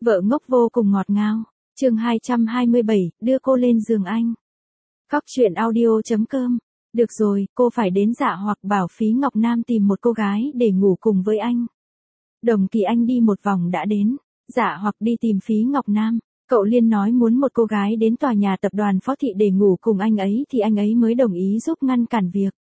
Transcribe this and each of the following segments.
Vợ ngốc vô cùng ngọt ngào. Chương 227, đưa cô lên giường anh. Cóc truyện audio.com. Được rồi, cô phải đến Dạ Hoặc bảo Phí Ngọc Nam tìm một cô gái để ngủ cùng với anh. Đồng Kỳ Anh đi một vòng đã đến. Dạ Hoặc đi tìm Phí Ngọc Nam. Cậu Liên nói muốn một cô gái đến tòa nhà tập đoàn Phó Thị để ngủ cùng anh ấy thì anh ấy mới đồng ý giúp ngăn cản việc.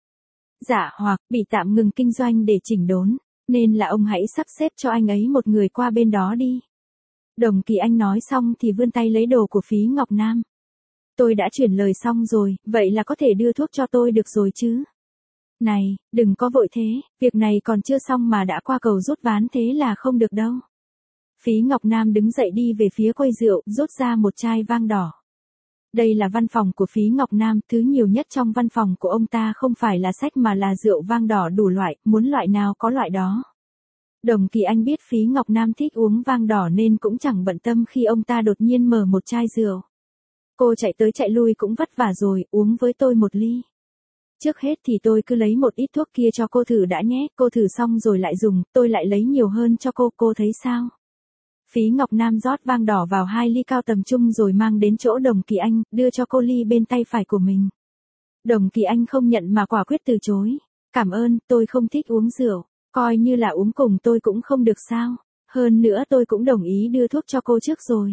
Dạ Hoặc bị tạm ngừng kinh doanh để chỉnh đốn, nên là ông hãy sắp xếp cho anh ấy một người qua bên đó đi. Đồng Kỳ Anh nói xong thì vươn tay lấy đồ của Phí Ngọc Nam. Tôi đã chuyển lời xong rồi, vậy là có thể đưa thuốc cho tôi được rồi chứ? Này, đừng có vội thế, việc này còn chưa xong mà đã qua cầu rút ván thế là không được đâu. Phí Ngọc Nam đứng dậy đi về phía quầy rượu, rút ra một chai vang đỏ. Đây là văn phòng của Phí Ngọc Nam, thứ nhiều nhất trong văn phòng của ông ta không phải là sách mà là rượu vang đỏ đủ loại, muốn loại nào có loại đó. Đồng Kỳ Anh biết Phí Ngọc Nam thích uống vang đỏ nên cũng chẳng bận tâm khi ông ta đột nhiên mở một chai rượu. Cô chạy tới chạy lui cũng vất vả rồi, uống với tôi một ly. Trước hết thì tôi cứ lấy một ít thuốc kia cho cô thử đã nhé, cô thử xong rồi lại dùng, tôi lại lấy nhiều hơn cho cô thấy sao? Phí Ngọc Nam rót vang đỏ vào 2 ly cao tầm trung rồi mang đến chỗ Đồng Kỳ Anh, đưa cho cô ly bên tay phải của mình. Đồng Kỳ Anh không nhận mà quả quyết từ chối. Cảm ơn, tôi không thích uống rượu, coi như là uống cùng tôi cũng không được sao? Hơn nữa tôi cũng đồng ý đưa thuốc cho cô trước rồi.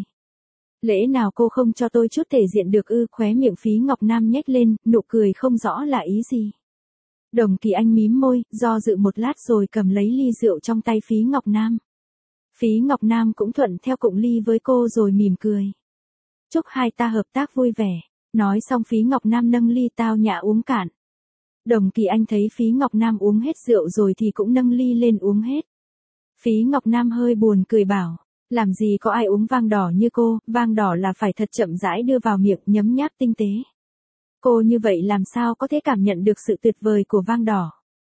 Lẽ nào cô không cho tôi chút thể diện được ư? Khóe miệng Phí Ngọc Nam nhếch lên, nụ cười không rõ là ý gì. Đồng Kỳ Anh mím môi, do dự một lát rồi cầm lấy ly rượu trong tay Phí Ngọc Nam. Phí Ngọc Nam cũng thuận theo cụng ly với cô rồi mỉm cười. Chúc hai ta hợp tác vui vẻ. Nói xong Phí Ngọc Nam nâng ly tao nhã uống cạn. Đồng Kỳ Anh thấy Phí Ngọc Nam uống hết rượu rồi thì cũng nâng ly lên uống hết. Phí Ngọc Nam hơi buồn cười bảo, làm gì có ai uống vang đỏ như cô, vang đỏ là phải thật chậm rãi đưa vào miệng nhấm nháp tinh tế. Cô như vậy làm sao có thể cảm nhận được sự tuyệt vời của vang đỏ.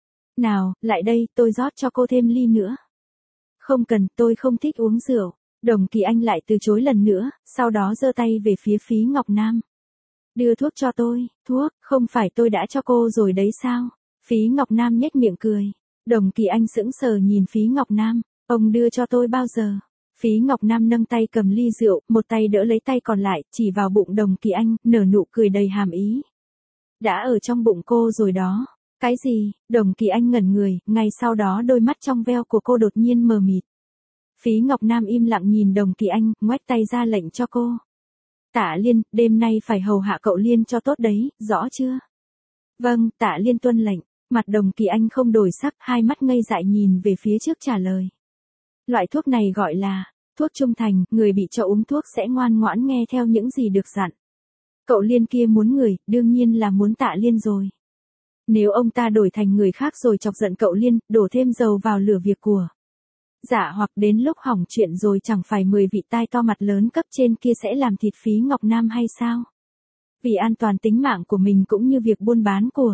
Nào, lại đây, tôi rót cho cô thêm ly nữa. Không cần, tôi không thích uống rượu. Đồng Kỳ Anh lại từ chối lần nữa, sau đó giơ tay về phía Phí Ngọc Nam. Đưa thuốc cho tôi. Thuốc, không phải tôi đã cho cô rồi đấy sao? Phí Ngọc Nam nhếch miệng cười. Đồng Kỳ Anh sững sờ nhìn Phí Ngọc Nam. Ông đưa cho tôi bao giờ? Phí Ngọc Nam nâng tay cầm ly rượu, một tay đỡ lấy tay còn lại, chỉ vào bụng Đồng Kỳ Anh, nở nụ cười đầy hàm ý. Đã ở trong bụng cô rồi đó. Cái gì? Đồng Kỳ Anh ngẩn người, ngay sau đó đôi mắt trong veo của cô đột nhiên mờ mịt. Phí Ngọc Nam im lặng nhìn Đồng Kỳ Anh, ngoách tay ra lệnh cho cô. Tạ Liên, đêm nay phải hầu hạ cậu Liên cho tốt đấy, rõ chưa? Vâng, Tạ Liên tuân lệnh. Mặt Đồng Kỳ Anh không đổi sắc, hai mắt ngây dại nhìn về phía trước trả lời. Loại thuốc này gọi là thuốc trung thành, người bị cho uống thuốc sẽ ngoan ngoãn nghe theo những gì được dặn. Cậu Liên kia muốn người, đương nhiên là muốn Tạ Liên rồi. Nếu ông ta đổi thành người khác rồi chọc giận cậu Liên, đổ thêm dầu vào lửa việc của Dạ Hoặc đến lúc hỏng chuyện rồi chẳng phải 10 vị tai to mặt lớn cấp trên kia sẽ làm thịt Phí Ngọc Nam hay sao? Vì an toàn tính mạng của mình cũng như việc buôn bán của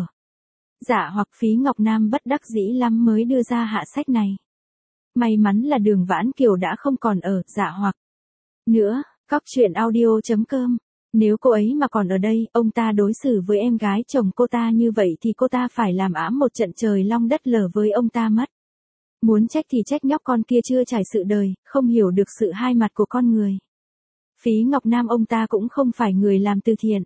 Dạ Hoặc, Phí Ngọc Nam bất đắc dĩ lắm mới đưa ra hạ sách này. May mắn là Đường Vãn Kiều đã không còn ở Dạ Hoặc nữa. Cóc truyện audio.com. Nếu cô ấy mà còn ở đây, ông ta đối xử với em gái chồng cô ta như vậy thì cô ta phải làm ẵm một trận trời long đất lở với ông ta mất. Muốn trách thì trách nhóc con kia chưa trải sự đời, không hiểu được sự hai mặt của con người. Phí Ngọc Nam ông ta cũng không phải người làm từ thiện.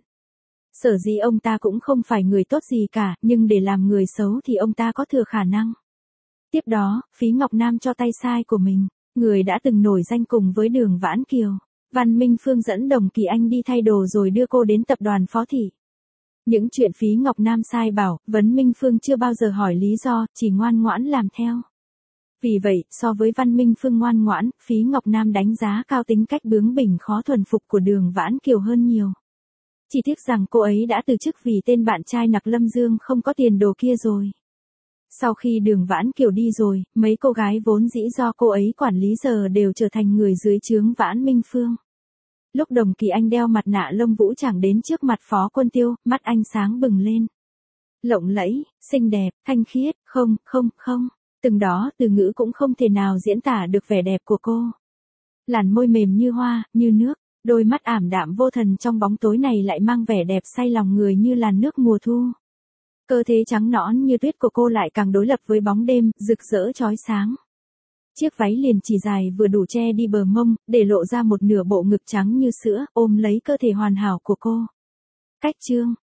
Sở dĩ ông ta cũng không phải người tốt gì cả, nhưng để làm người xấu thì ông ta có thừa khả năng. Tiếp đó, Phí Ngọc Nam cho tay sai của mình, người đã từng nổi danh cùng với Đường Vãn Kiều. Văn Minh Phương dẫn Đồng Kỳ Anh đi thay đồ rồi đưa cô đến tập đoàn Phó Thị. Những chuyện Phí Ngọc Nam sai bảo, Vấn Minh Phương chưa bao giờ hỏi lý do, chỉ ngoan ngoãn làm theo. Vì vậy, so với Văn Minh Phương ngoan ngoãn, Phí Ngọc Nam đánh giá cao tính cách bướng bỉnh khó thuần phục của Đường Vãn Kiều hơn nhiều. Chỉ tiếc rằng cô ấy đã từ chức vì tên bạn trai Nặc Lâm Dương không có tiền đồ kia rồi. Sau khi Đường Vãn Kiều đi rồi, mấy cô gái vốn dĩ do cô ấy quản lý giờ đều trở thành người dưới trướng Vãn Minh Phương. Lúc Đồng Kỳ Anh đeo mặt nạ lông vũ tràng đến trước mặt Phó Quân Tiêu, mắt anh sáng bừng lên. Lộng lẫy, xinh đẹp, thanh khiết, không. Từng đó từ ngữ cũng không thể nào diễn tả được vẻ đẹp của cô. Làn môi mềm như hoa, như nước, đôi mắt ảm đạm vô thần trong bóng tối này lại mang vẻ đẹp say lòng người như làn nước mùa thu. Cơ thể trắng nõn như tuyết của cô lại càng đối lập với bóng đêm, rực rỡ chói sáng. Chiếc váy liền chỉ dài vừa đủ che đi bờ mông, để lộ ra một nửa bộ ngực trắng như sữa, ôm lấy cơ thể hoàn hảo của cô. Cách chương